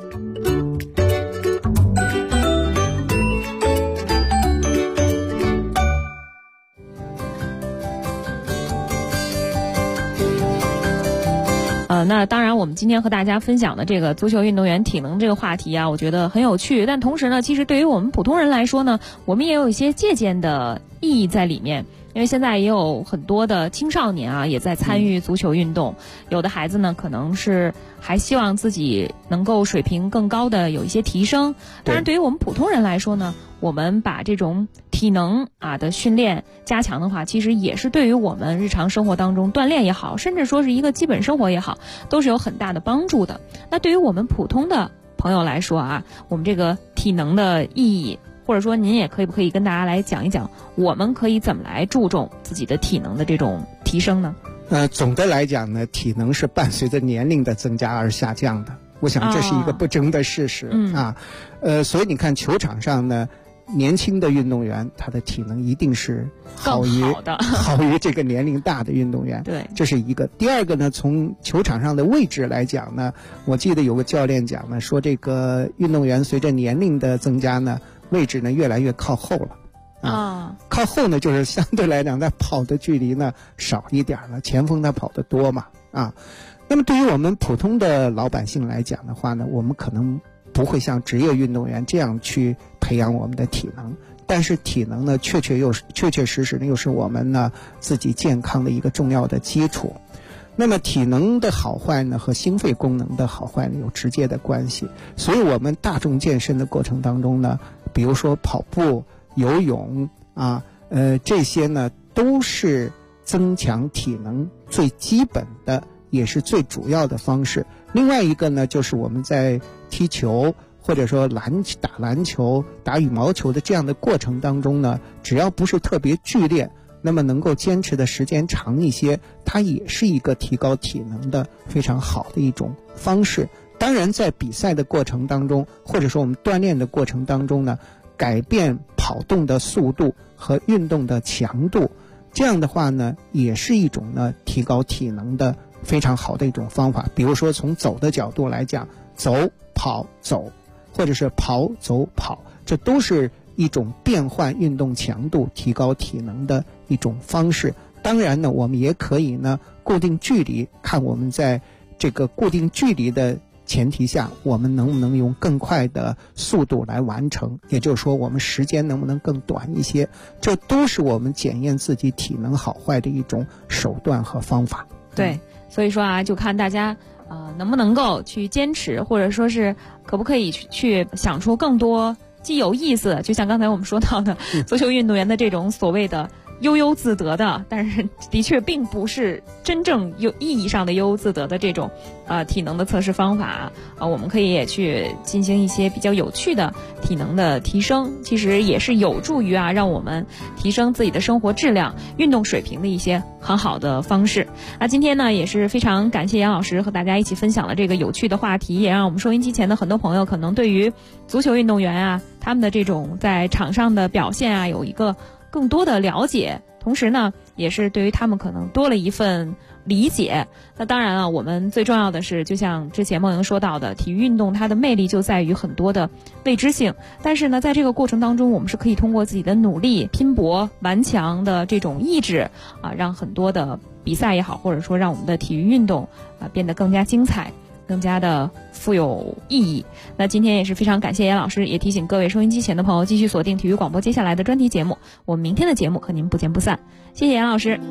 那当然我们今天和大家分享的这个足球运动员体能这个话题啊，我觉得很有趣，但同时呢，其实对于我们普通人来说呢，我们也有一些借鉴的意义在里面。因为现在也有很多的青少年啊，也在参与足球运动。有的孩子呢，可能是还希望自己能够水平更高的有一些提升。当然，对于我们普通人来说呢，我们把这种体能的训练加强的话，其实也是对于我们日常生活当中锻炼也好，甚至说是一个基本生活也好，都是有很大的帮助的。那对于我们普通的朋友来说啊，我们这个体能的意义，或者说您也可以跟大家来讲一讲，我们可以怎么来注重自己的体能的这种提升呢？ 总的来讲呢，体能是伴随着年龄的增加而下降的，我想这是一个不争的事实所以你看球场上呢，年轻的运动员他的体能一定是好于这个年龄大的运动员。 对， 这是一个。第二个呢，从球场上的位置来讲呢，我记得有个教练讲呢，说这个运动员随着年龄的增加呢，位置呢越来越靠后了。靠后呢，就是相对来讲他跑的距离呢少一点了，前锋他跑得多嘛那么对于我们普通的老百姓来讲的话呢，我们可能不会像职业运动员这样去培养我们的体能，但是体能呢确确实实呢又是我们呢自己健康的一个重要的基础。那么体能的好坏呢和心肺功能的好坏呢有直接的关系，所以我们大众健身的过程当中呢，比如说跑步、游泳这些呢都是增强体能最基本的也是最主要的方式。另外一个呢，就是我们在踢球或者说打篮球、打羽毛球的这样的过程当中呢，只要不是特别剧烈，那么能够坚持的时间长一些，它也是一个提高体能的非常好的一种方式。当然在比赛的过程当中，或者说我们锻炼的过程当中呢，改变跑动的速度和运动的强度，这样的话呢，也是一种呢提高体能的非常好的一种方法。比如说从走的角度来讲，走跑走，或者是跑走跑，这都是一种变换运动强度、提高体能的一种方式。当然呢，我们也可以呢固定距离，看我们在这个固定距离的前提下，我们能不能用更快的速度来完成，也就是说我们时间能不能更短一些，这都是我们检验自己体能好坏的一种手段和方法。 对，所以说就看大家能不能够去坚持，或者说是可不可以去想出更多既有意思，就像刚才我们说到的足球运动员的这种所谓的悠悠自得的，但是的确并不是真正有意义上的悠悠自得的这种体能的测试方法我们可以也去进行一些比较有趣的体能的提升，其实也是有助于让我们提升自己的生活质量、运动水平的一些很好的方式。那今天呢，也是非常感谢杨老师和大家一起分享了这个有趣的话题，也让我们收音机前的很多朋友可能对于足球运动员他们的这种在场上的表现有一个更多的了解，同时呢，也是对于他们可能多了一份理解。那当然我们最重要的是，就像之前梦莹说到的，体育运动它的魅力就在于很多的未知性。但是呢，在这个过程当中，我们是可以通过自己的努力、拼搏、顽强的这种意志让很多的比赛也好，或者说让我们的体育运动变得更加精彩，更加的富有意义。那今天也是非常感谢严老师，也提醒各位收音机前的朋友继续锁定体育广播接下来的专题节目，我们明天的节目和您不见不散。谢谢严老师。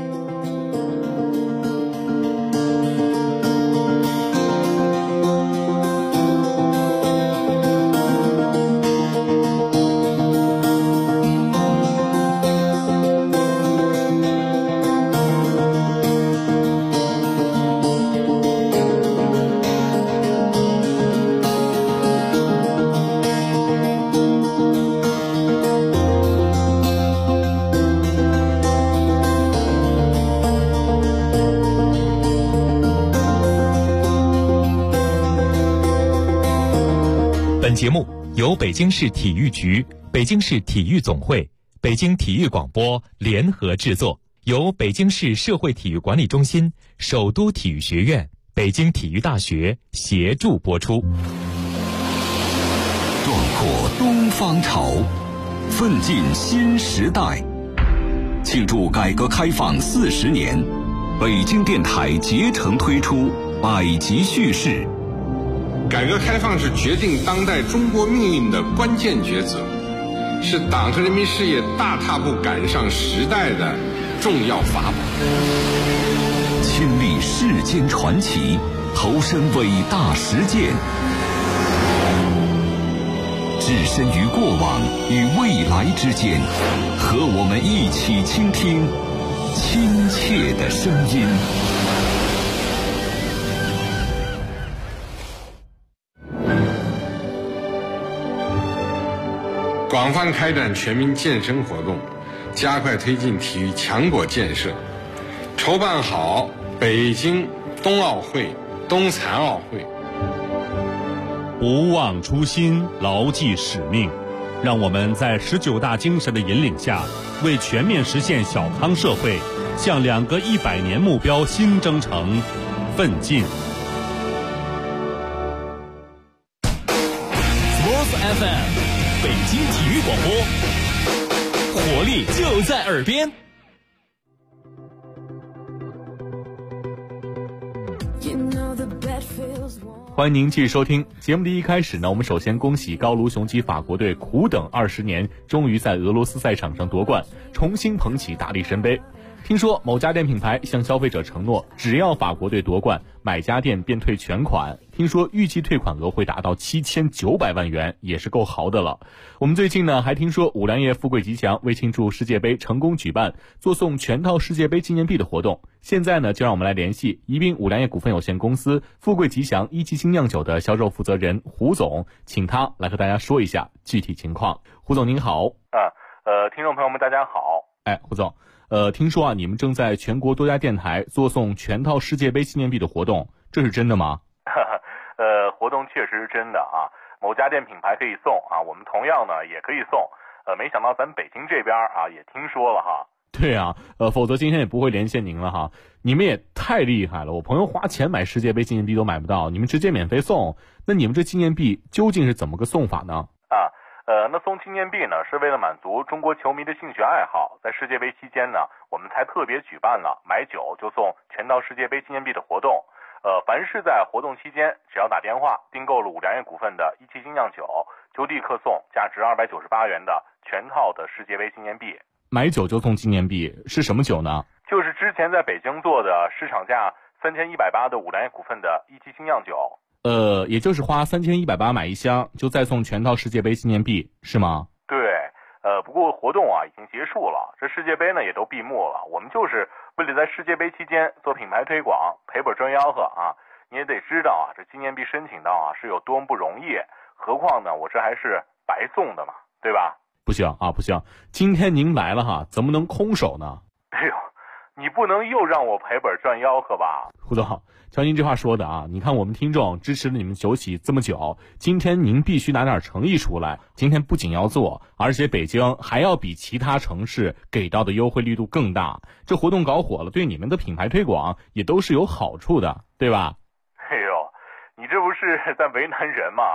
本节目由北京市体育局、北京市体育总会、北京体育广播联合制作，由北京市社会体育管理中心、首都体育学院、北京体育大学协助播出。 壮阔东方潮，奋进新时代。庆祝改革开放40年，北京电台竭诚推出百集叙事。 改革开放是决定当代中国命运的关键抉择，是党和人民事业大踏步赶上时代的重要法宝。 亲历世间传奇，投身伟大实践，置身于过往与未来之间，和我们一起倾听亲切的声音。 广泛开展全民健身活动，加快推进体育强国建设，筹办好北京冬奥会、冬残奥会。 不忘初心，牢记使命，让我们在19大精神的引领下，为全面实现小康社会，向2个100年目标新征程奋进。 Sports FM， 北京体育广播，活力就在耳边。 欢迎您继续收听节目的一开始呢，我们首先恭喜高卢雄鸡法国队苦等20年，终于在俄罗斯赛场上夺冠，重新捧起大力神杯。听说某家电品牌向消费者承诺，只要法国队夺冠，买家电便退全款。听说预计退款额会达到7900万元，也是够豪的了。我们最近呢，还听说五粮液富贵吉祥为庆祝世界杯成功举办做送全套世界杯纪念币的活动。现在呢，就让我们来联系宜宾五粮液股份有限公司富贵吉祥一级新酿酒的销售负责人胡总，请他来和大家说一下具体情况。胡总您好。 听众朋友们大家好。 胡总，听说啊，你们正在全国多家电台做送全套世界杯纪念币的活动，这是真的吗？ 活动确实是真的啊，某家电品牌可以送啊，我们同样呢也可以送。没想到咱北京这边啊也听说了哈。 对啊，否则今天也不会连线您了哈。你们也太厉害了，我朋友花钱买世界杯纪念币都买不到，你们直接免费送。那你们这纪念币究竟是怎么个送法呢？ 那送纪念币呢，是为了满足中国球迷的兴趣爱好。在世界杯期间呢，我们才特别举办了买酒就送全套世界杯纪念币的活动。凡是在活动期间，只要打电话订购了五粮液股份的一汽新酿酒，就立刻送价值298元的全套的世界杯纪念币。 买酒就送纪念币是什么酒呢？ 就是之前在北京做的市场价3180的五粮液股份的一汽新酿酒。 也就是花3180买一箱，就再送全套世界杯纪念币，是吗？ 对，不过活动啊已经结束了，这世界杯呢也都闭幕了。我们就是为了在世界杯期间做品牌推广，赔本赚吆喝啊。你也得知道啊，这纪念币申请到啊是有多么不容易，何况呢我这还是白送的嘛，对吧？ 不行啊，不行，今天您来了哈，怎么能空手呢？ 哎呦，你不能又让我赔本赚吆喝吧？ 胡总，瞧您这话说的啊，你看我们听众支持了你们酒企这么久，今天您必须拿点诚意出来。今天不仅要做，而且北京还要比其他城市给到的优惠力度更大。这活动搞火了，对你们的品牌推广也都是有好处的，对吧？ 哎呦，你这不是在为难人吗？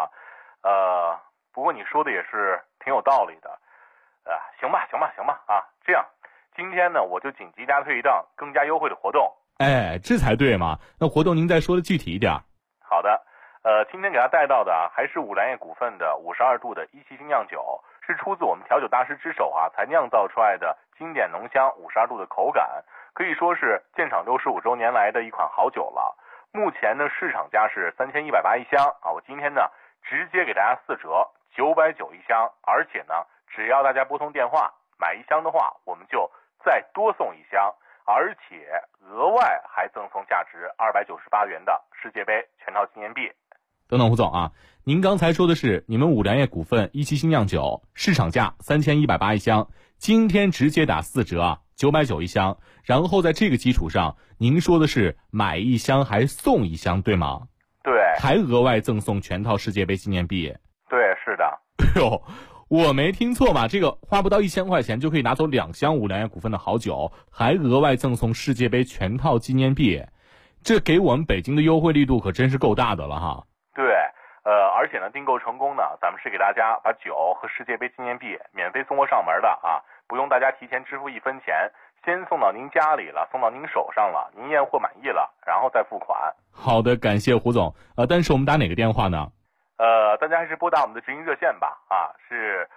不过你说的也是挺有道理的。行吧啊，这样， 今天呢，我就紧急加推一档更加优惠的活动。 哎，这才对嘛！那活动您再说的具体一点。 好的，今天给大家带到的还是五粮液股份的52度的一期精酿酒，是出自我们调酒大师之手才酿造出来的经典浓香52度的口感，可以说是建厂65周年来的一款好酒了。目前呢，市场价是3180一箱我今天呢直接给大家4折，990一箱，而且呢，只要大家拨通电话买一箱的话，我们就再多送一箱，而且额外还赠送价值298元的世界杯全套纪念币。 等等，胡总啊，您刚才说的是你们五粮液股份一期精酿酒市场价3180一箱，今天直接打4折990一箱，然后在这个基础上，您说的是买一箱还送一箱，对吗？ 对， 还额外赠送全套世界杯纪念币。 对，是的。 哎呦，我没听错吧？这个花不到1000块钱就可以拿走2箱五粮液股份的好酒，还额外赠送世界杯全套纪念币，这给我们北京的优惠力度可真是够大的了哈。 对，而且呢，订购成功呢，咱们是给大家把酒和世界杯纪念币免费送货上门的不用大家提前支付1分钱，先送到您家里了，送到您手上了，您验货满意了，然后再付款。 好的，感谢胡总。但是我们打哪个电话呢？ 大家还是拨打我们的直营热线吧是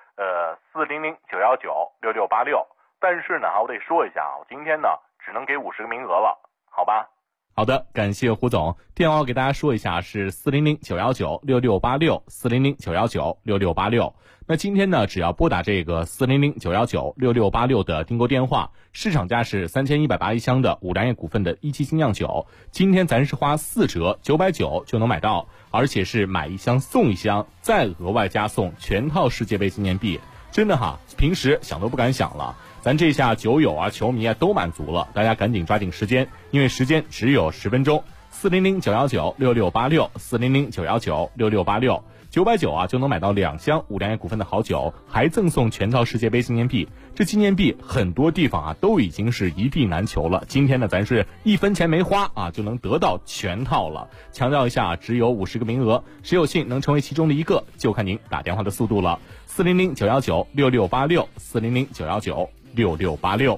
400-919-6686。但是呢我得说一下我今天呢只能给50个名额了，好吧？ 好的，感谢胡总。电话给大家说一下是400-919-6686 400-919-6686。那今天呢，只要拨打这个400-919-6686的订购电话，市场价是3180一箱的五粮液股份的一期精酿酒，今天咱是花4折990就能买到，而且是买一箱送一箱，再额外加送全套世界杯纪念币。真的平时想都不敢想了。咱这下酒友球迷都满足了，大家赶紧抓紧时间，因为时间只有10分钟。400-919-6686 400-919-6686 990就能买到2箱五粮液股份的好酒，还赠送全套世界杯纪念币。这纪念币很多地方都已经是一币难求了，今天呢咱是1分钱没花就能得到全套了。强调一下，只有50个名额，谁有幸能成为其中的一个，就看您打电话的速度了。400-919-6686 400-919-6686。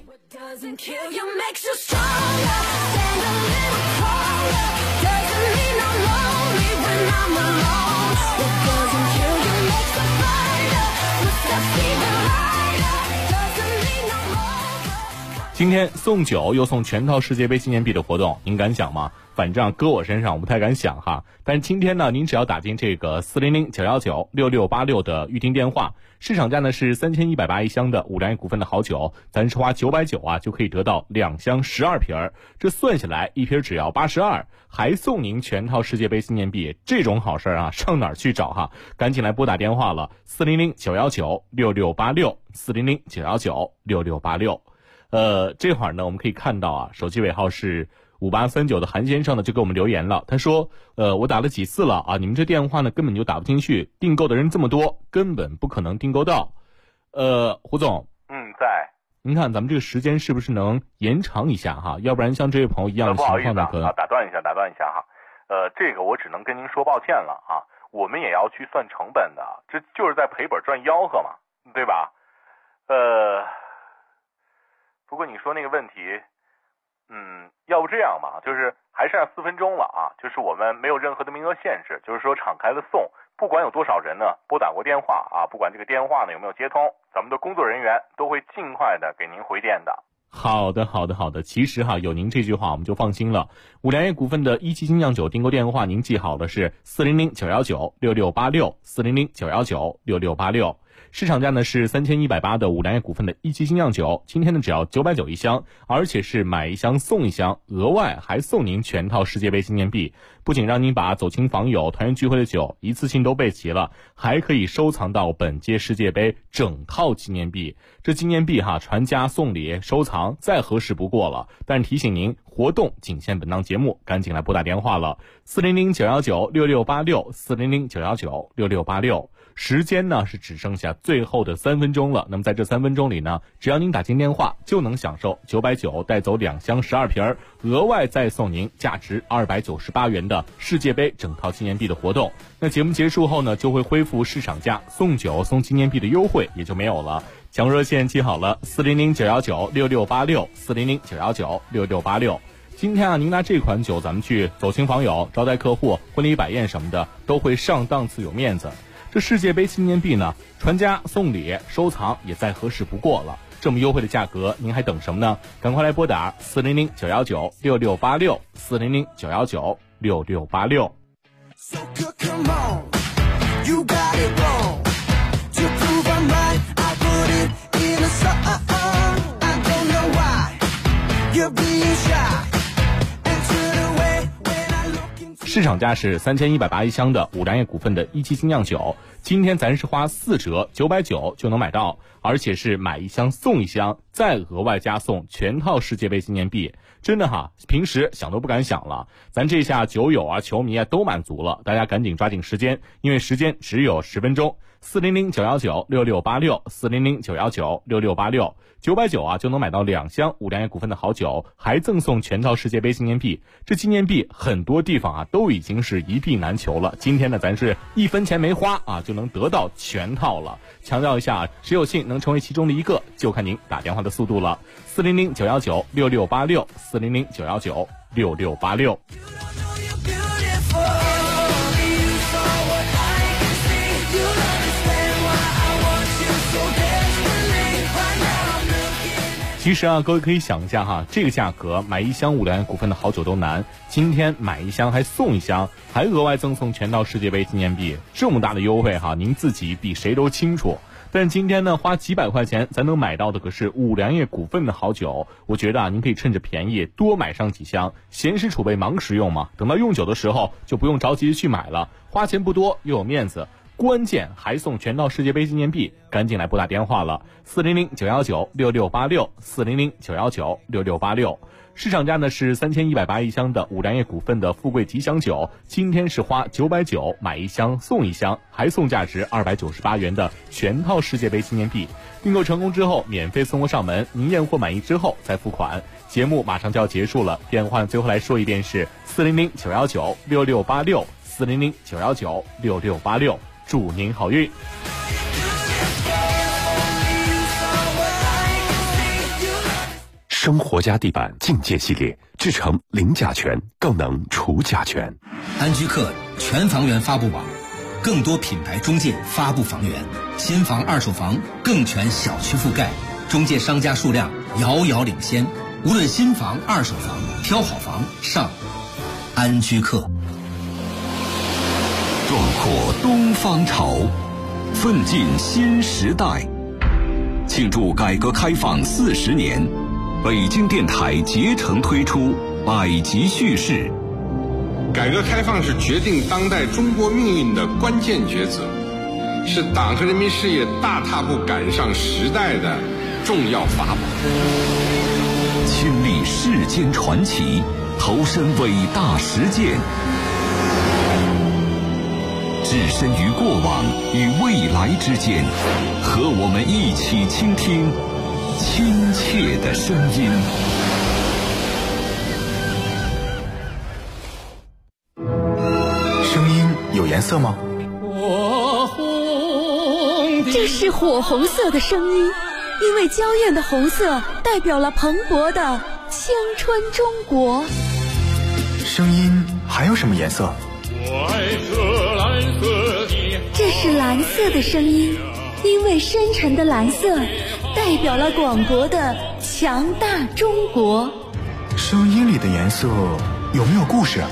今天送酒又送全套世界杯纪念币的活动，您敢想吗？反正搁我身上我不太敢想但是今天呢，您只要打进这个400-919-6686的预订电话，市场价呢是3180一箱的五粮液股份的好酒，咱是花990就可以得到2箱12瓶，这算下来一瓶只要82，还送您全套世界杯纪念币，这种好事上哪儿去找赶紧来拨打电话了，400-919-6686 400-919-6686。这会儿呢，我们可以看到手机尾号是5839的韩先生呢就给我们留言了，他说我打了几次了你们这电话呢根本就打不进去，订购的人这么多，根本不可能订购到。胡总， 在。 您看咱们这个时间是不是能延长一下要不然像这位朋友一样的情况呢，可能打断一下这个我只能跟您说抱歉了我们也要去算成本的，这就是在赔本赚吆喝嘛，对吧？不过你说那个问题，要不这样吧，就是还剩下4分钟了就是我们没有任何的名额限制，就是说敞开的送，不管有多少人呢拨打过电话不管这个电话呢有没有接通，咱们的工作人员都会尽快的给您回电的。 好的，其实有您这句话我们就放心了。五粮液股份的一期精酿酒订购电话您记好了，是400-919-6686 400-919-6686。市场价呢是3180的五粮液股份的一期精酿酒，今天呢只要990一箱，而且是买一箱送一箱，额外还送您全套世界杯纪念币。不仅让您把走亲访友、团圆聚会的酒一次性都备齐了，还可以收藏到本届世界杯整套纪念币。这纪念币传家送礼收藏再合适不过了。但提醒您，活动仅限本档节目，赶紧来拨打电话了，400-919-6686 400-919-6686。时间呢是只剩下最后的3分钟了，那么在这3分钟里呢，只要您打进电话就能享受990带走2箱12瓶，额外再送您价值298元的世界杯整套纪念币的活动。那节目结束后呢，就会恢复市场价送酒送纪念币的优惠也就没有了。 抢热线记好了，400-919-6686，400-919-6686。今天啊，您拿这款酒，咱们去走亲访友、招待客户、婚礼摆宴什么的，都会上档次、有面子。这世界杯纪念币呢，传家送礼、收藏也再合适不过了。这么优惠的价格，您还等什么呢？赶快来拨打400-919-6686，400-919-6686。市场价是3180一箱的五粮液股份的一期精酿酒，今天咱是花4折990就能买到，而且是买一箱送一箱，再额外加送全套世界杯纪念币。真的哈，平时想都不敢想了，咱这下酒友啊、球迷啊都满足了，大家赶紧抓紧时间，因为时间只有10分钟。400-919-6686，400-919-6686，990啊就能买到2箱五粮液股份的好酒，还赠送全套世界杯纪念币。这纪念币很多地方啊都已经是一币难求了，今天呢咱是1分钱没花啊就能得到全套了。强调一下，谁有幸能成为其中的一个，就看您打电话的速度了。400-919-6686，400-919-6686。其实啊，各位可以想一下哈，这个价格买1箱五粮液股份的好酒都难，今天买1箱还送1箱，还额外赠送全套世界杯纪念币，这么大的优惠哈，您自己比谁都清楚。但今天呢，花几百块钱咱能买到的可是五粮液股份的好酒，我觉得啊，您可以趁着便宜多买上几箱，闲时储备忙时用嘛，等到用酒的时候就不用着急去买了，花钱不多又有面子。关键还送全套世界杯纪念币，赶紧来拨打电话了，400-919-6686，400-919-6686。市场价呢是3180一箱的五粮液股份的富贵吉祥酒，今天是花990买1箱送1箱，还送价值298元的全套世界杯纪念币。订购成功之后免费送货上门，您验货满意之后再付款。节目马上就要结束了，电话最后来说一遍是400-919-6686，400-919-6686。祝您好运。 生活家地板境界系列制成零甲醛，更能除甲醛。 安居客全房源发布网，更多品牌中介发布房源，新房二手房更全小区覆盖，中介商家数量遥遥领先。无论新房二手房，挑好房上安居客。 壮阔东方潮，奋进新时代。庆祝改革开放40年，北京电台竭诚推出百集叙事。 改革开放是决定当代中国命运的关键抉择，是党和人民事业大踏步赶上时代的重要法宝。 亲历世间传奇，投身伟大实践，置身于过往与未来之间，和我们一起倾听亲切的声音。 声音有颜色吗？ 这是火红色的声音，因为娇艳的红色代表了蓬勃的青春中国。 声音还有什么颜色？ 这是蓝色的声音，因为深沉的蓝色代表了广博的强大中国。 声音里的颜色有没有故事？